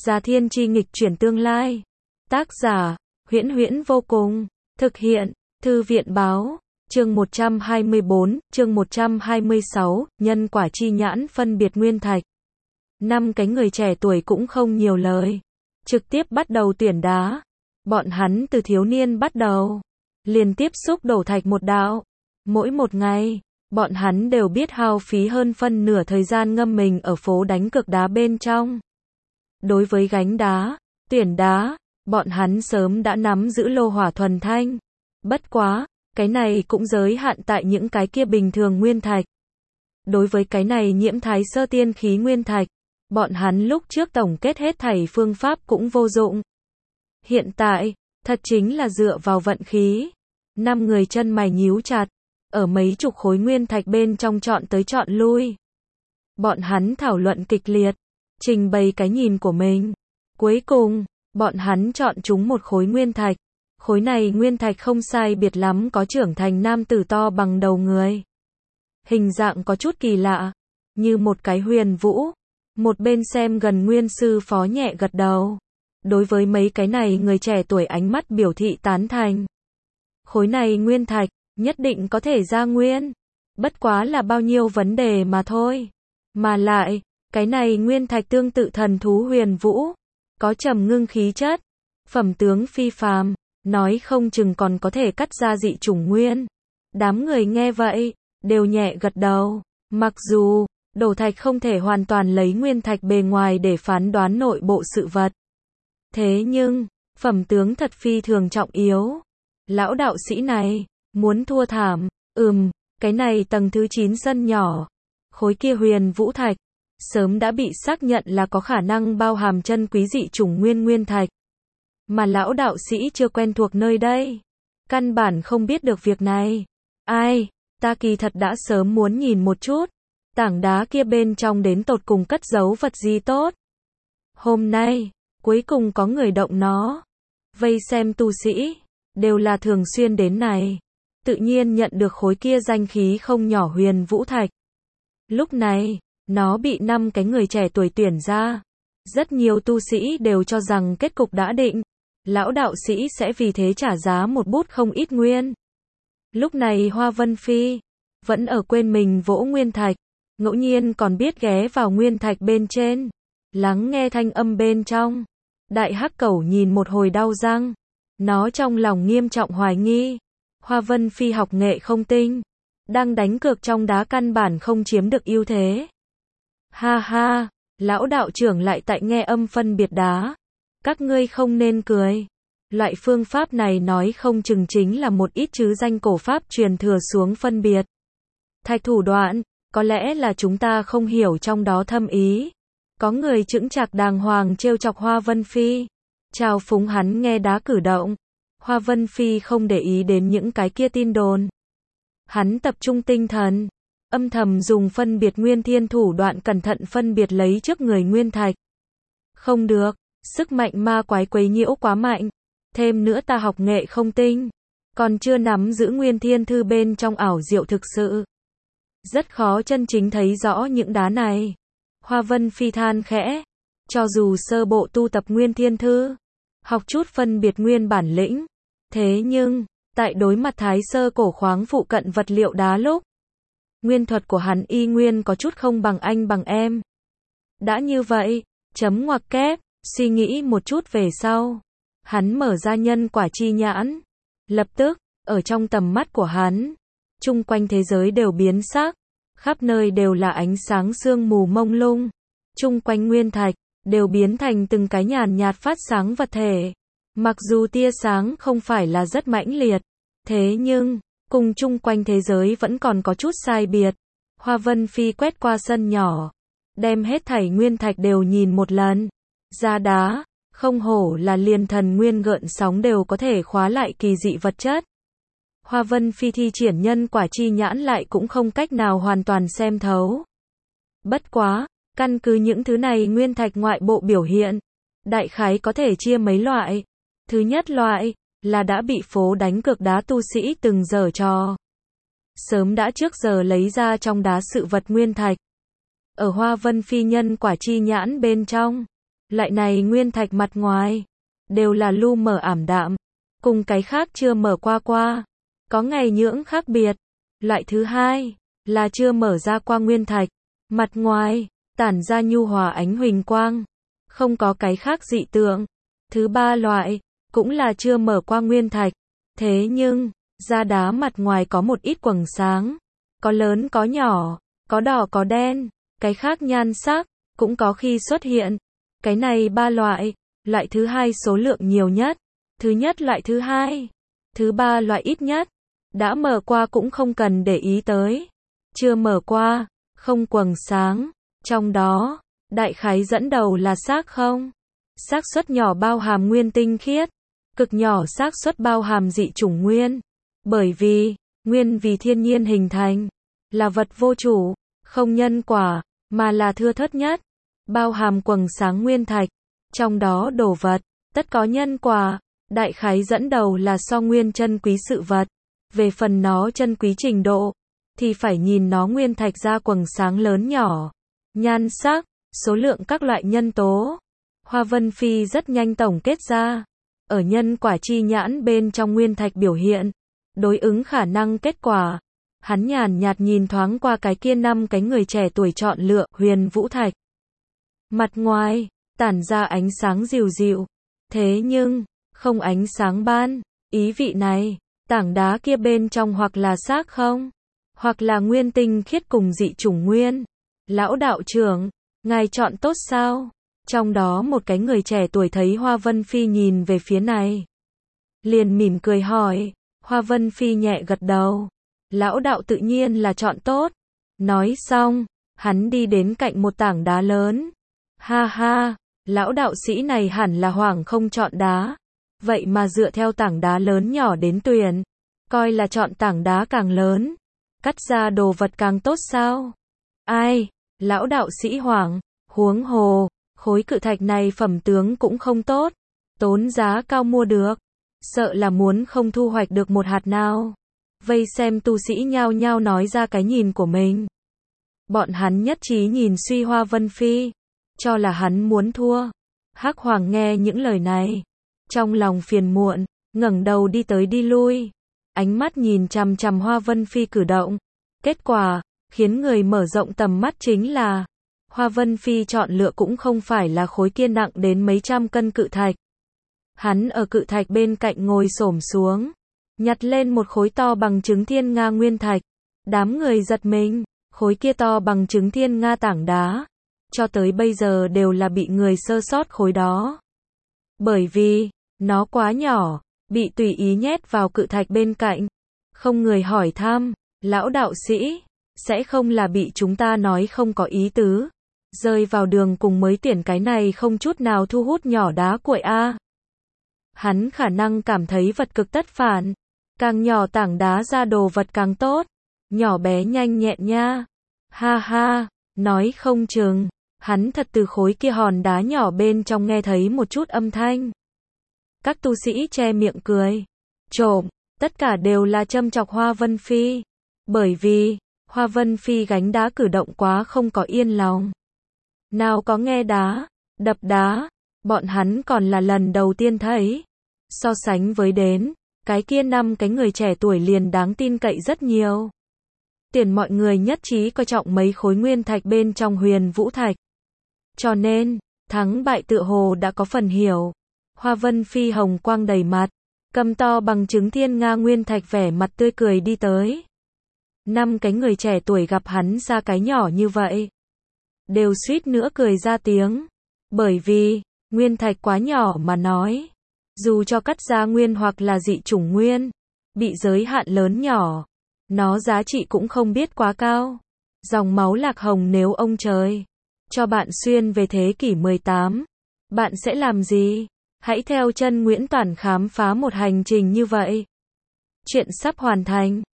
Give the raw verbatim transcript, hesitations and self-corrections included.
Già Thiên Chi nghịch chuyển tương lai. Tác giả, Huyễn Huyễn vô cùng. Thực hiện, Thư viện báo. Chương một trăm hai mươi bốn, chương một trăm hai mươi sáu, nhân quả chi nhãn phân biệt nguyên thạch. Năm cái người trẻ tuổi cũng không nhiều lời. Trực tiếp bắt đầu tuyển đá. Bọn hắn từ thiếu niên bắt đầu. Liền tiếp xúc đổ thạch một đạo. Mỗi một ngày, bọn hắn đều biết hao phí hơn phân nửa thời gian ngâm mình ở phố đánh cược đá bên trong. Đối với gánh đá, tuyển đá, bọn hắn sớm đã nắm giữ lô hỏa thuần thanh. Bất quá, cái này cũng giới hạn tại những cái kia bình thường nguyên thạch. Đối với cái này nhiễm thái sơ tiên khí nguyên thạch, bọn hắn lúc trước tổng kết hết thảy phương pháp cũng vô dụng. Hiện tại, thật chính là dựa vào vận khí. Năm người chân mày nhíu chặt, ở mấy chục khối nguyên thạch bên trong chọn tới chọn lui. Bọn hắn thảo luận kịch liệt, trình bày cái nhìn của mình. Cuối cùng, bọn hắn chọn chúng một khối nguyên thạch. Khối này nguyên thạch không sai biệt lắm có trưởng thành nam tử to bằng đầu người. Hình dạng có chút kỳ lạ, như một cái huyền vũ. Một bên xem gần nguyên sư phó nhẹ gật đầu. Đối với mấy cái này người trẻ tuổi ánh mắt biểu thị tán thành. Khối này nguyên thạch, nhất định có thể ra nguyên. Bất quá là bao nhiêu vấn đề mà thôi. Mà lại, cái này nguyên thạch tương tự thần thú huyền vũ. Có trầm ngưng khí chất. Phẩm tướng phi phàm. Nói không chừng còn có thể cắt ra dị chủng nguyên. Đám người nghe vậy, đều nhẹ gật đầu. Mặc dù, đổ thạch không thể hoàn toàn lấy nguyên thạch bề ngoài để phán đoán nội bộ sự vật. Thế nhưng, phẩm tướng thật phi thường trọng yếu. Lão đạo sĩ này, muốn thua thảm, ừm, cái này tầng thứ chín sân nhỏ. Khối kia huyền vũ thạch, sớm đã bị xác nhận là có khả năng bao hàm chân quý dị chủng nguyên nguyên thạch. Mà lão đạo sĩ chưa quen thuộc nơi đây. Căn bản không biết được việc này. Ai, ta kỳ thật đã sớm muốn nhìn một chút. Tảng đá kia bên trong đến tột cùng cất giấu vật gì tốt. Hôm nay, cuối cùng có người động nó. Vây xem tu sĩ, đều là thường xuyên đến này. Tự nhiên nhận được khối kia danh khí không nhỏ huyền vũ thạch. Lúc này, nó bị năm cái người trẻ tuổi tuyển ra. Rất nhiều tu sĩ đều cho rằng kết cục đã định. Lão đạo sĩ sẽ vì thế trả giá một bút không ít nguyên. Lúc này Hoa Vân Phi, vẫn ở quên mình vỗ nguyên thạch. Ngẫu nhiên còn biết ghé vào nguyên thạch bên trên. Lắng nghe thanh âm bên trong. Đại hắc cẩu nhìn một hồi đau răng. Nó trong lòng nghiêm trọng hoài nghi. Hoa Vân Phi học nghệ không tinh. Đang đánh cược trong đá căn bản không chiếm được ưu thế. Ha ha, lão đạo trưởng lại tại nghe âm phân biệt đá. Các ngươi không nên cười. Loại phương pháp này nói không chừng chính là một ít chứ danh cổ pháp truyền thừa xuống phân biệt. Thạch thủ đoạn, có lẽ là chúng ta không hiểu trong đó thâm ý. Có người chững chạc đàng hoàng trêu chọc Hoa Vân Phi. Chào phúng hắn nghe đá cử động. Hoa Vân Phi không để ý đến những cái kia tin đồn. Hắn tập trung tinh thần. Âm thầm dùng phân biệt nguyên thiên thủ đoạn cẩn thận phân biệt lấy trước người nguyên thạch. Không được. Sức mạnh ma quái quấy nhiễu quá mạnh. Thêm nữa ta học nghệ không tinh. Còn chưa nắm giữ nguyên thiên thư bên trong ảo diệu thực sự. Rất khó chân chính thấy rõ những đá này. Hoa Vân Phi than khẽ. Cho dù sơ bộ tu tập nguyên thiên thư. Học chút phân biệt nguyên bản lĩnh. Thế nhưng, tại đối mặt thái sơ cổ khoáng phụ cận vật liệu đá lúc. Nguyên thuật của hắn y nguyên có chút không bằng anh bằng em. Đã như vậy, chấm ngoặc kép. Suy nghĩ một chút về sau. Hắn mở ra nhân quả chi nhãn. Lập tức, ở trong tầm mắt của hắn, chung quanh thế giới đều biến sắc. Khắp nơi đều là ánh sáng sương mù mông lung. Chung quanh nguyên thạch, đều biến thành từng cái nhàn nhạt phát sáng vật thể. Mặc dù tia sáng không phải là rất mãnh liệt. Thế nhưng, cùng chung quanh thế giới vẫn còn có chút sai biệt. Hoa Vân Phi quét qua sân nhỏ. Đem hết thảy nguyên thạch đều nhìn một lần. Ra đá, không hổ là liền thần nguyên gợn sóng đều có thể khóa lại kỳ dị vật chất. Hoa Vân Phi thi triển nhân quả chi nhãn lại cũng không cách nào hoàn toàn xem thấu. Bất quá, căn cứ những thứ này nguyên thạch ngoại bộ biểu hiện, đại khái có thể chia mấy loại. Thứ nhất loại, là đã bị phố đánh cược đá tu sĩ từng giở trò. Sớm đã trước giờ lấy ra trong đá sự vật nguyên thạch. Ở Hoa Vân Phi nhân quả chi nhãn bên trong. Loại này nguyên thạch mặt ngoài đều là lu mờ ảm đạm, cùng cái khác chưa mở qua qua, có ngày nhưỡng khác biệt. Loại thứ hai là chưa mở ra qua nguyên thạch, mặt ngoài tản ra nhu hòa ánh huỳnh quang, không có cái khác dị tượng. Thứ ba loại cũng là chưa mở qua nguyên thạch, thế nhưng da đá mặt ngoài có một ít quầng sáng, có lớn có nhỏ, có đỏ có đen, cái khác nhan sắc cũng có khi xuất hiện. Cái này ba loại, loại thứ hai số lượng nhiều nhất, thứ nhất loại thứ hai, thứ ba loại ít nhất. Đã mở qua cũng không cần để ý tới, chưa mở qua, không quầng sáng, trong đó, đại khái dẫn đầu là xác không. Xác suất nhỏ bao hàm nguyên tinh khiết, cực nhỏ xác suất bao hàm dị chủng nguyên. Bởi vì, nguyên vì thiên nhiên hình thành, là vật vô chủ, không nhân quả, mà là thưa thớt nhất. Bao hàm quầng sáng nguyên thạch, trong đó đồ vật, tất có nhân quả, đại khái dẫn đầu là so nguyên chân quý sự vật. Về phần nó chân quý trình độ, thì phải nhìn nó nguyên thạch ra quầng sáng lớn nhỏ, nhan sắc, số lượng các loại nhân tố. Hoa Vân Phi rất nhanh tổng kết ra, ở nhân quả chi nhãn bên trong nguyên thạch biểu hiện, đối ứng khả năng kết quả. Hắn nhàn nhạt nhìn thoáng qua cái kia năm cái người trẻ tuổi chọn lựa huyền vũ thạch. Mặt ngoài, tản ra ánh sáng dịu dịu, thế nhưng, không ánh sáng ban, ý vị này, tảng đá kia bên trong hoặc là xác không, hoặc là nguyên tinh khiết cùng dị chủng nguyên. Lão đạo trưởng, ngài chọn tốt sao? Trong đó một cái người trẻ tuổi thấy Hoa Vân Phi nhìn về phía này, liền mỉm cười hỏi. Hoa Vân Phi nhẹ gật đầu. Lão đạo tự nhiên là chọn tốt. Nói xong, hắn đi đến cạnh một tảng đá lớn. Ha ha, lão đạo sĩ này hẳn là hoảng không chọn đá. Vậy mà dựa theo tảng đá lớn nhỏ đến tuyển, coi là chọn tảng đá càng lớn, cắt ra đồ vật càng tốt sao? Ai? Lão đạo sĩ hoảng, huống hồ, khối cự thạch này phẩm tướng cũng không tốt, tốn giá cao mua được, sợ là muốn không thu hoạch được một hạt nào. Vây xem tu sĩ nhao nhao nói ra cái nhìn của mình. Bọn hắn nhất trí nhìn suy Hoa Vân Phi, cho là hắn muốn thua. Hắc Hoàng nghe những lời này, trong lòng phiền muộn, ngẩng đầu đi tới đi lui, ánh mắt nhìn chằm chằm Hoa Vân Phi cử động. Kết quả, khiến người mở rộng tầm mắt chính là, Hoa Vân Phi chọn lựa cũng không phải là khối kia nặng đến mấy trăm cân cự thạch. Hắn ở cự thạch bên cạnh ngồi xổm xuống, nhặt lên một khối to bằng trứng thiên nga nguyên thạch. Đám người giật mình, khối kia to bằng trứng thiên nga tảng đá, cho tới bây giờ đều là bị người sơ sót khối đó. Bởi vì, nó quá nhỏ, bị tùy ý nhét vào cự thạch bên cạnh. Không người hỏi thăm, lão đạo sĩ, sẽ không là bị chúng ta nói không có ý tứ, rơi vào đường cùng mới tuyển cái này không chút nào thu hút nhỏ đá cuội a. Hắn khả năng cảm thấy vật cực tất phản, càng nhỏ tảng đá ra đồ vật càng tốt, nhỏ bé nhanh nhẹn nha. Ha ha, nói không chừng, hắn thật từ khối kia hòn đá nhỏ bên trong nghe thấy một chút âm thanh. Các tu sĩ che miệng cười, trộm, tất cả đều là châm chọc Hoa Vân Phi, bởi vì, Hoa Vân Phi gánh đá cử động quá không có yên lòng. Nào có nghe đá, đập đá, bọn hắn còn là lần đầu tiên thấy. So sánh với đến, cái kia năm cái người trẻ tuổi liền đáng tin cậy rất nhiều. Tiền mọi người nhất trí coi trọng mấy khối nguyên thạch bên trong huyền vũ thạch. Cho nên, thắng bại tựa hồ đã có phần hiểu. Hoa Vân Phi hồng quang đầy mặt, cầm to bằng trứng thiên nga nguyên thạch vẻ mặt tươi cười đi tới. Năm cái người trẻ tuổi gặp hắn ra cái nhỏ như vậy, đều suýt nữa cười ra tiếng. Bởi vì, nguyên thạch quá nhỏ mà nói, dù cho cắt ra nguyên hoặc là dị chủng nguyên, bị giới hạn lớn nhỏ, nó giá trị cũng không biết quá cao. Dòng máu lạc hồng nếu ông trời cho bạn xuyên về thế kỷ mười tám, bạn sẽ làm gì? Hãy theo chân Nguyễn Toản khám phá một hành trình như vậy. Chuyện sắp hoàn thành.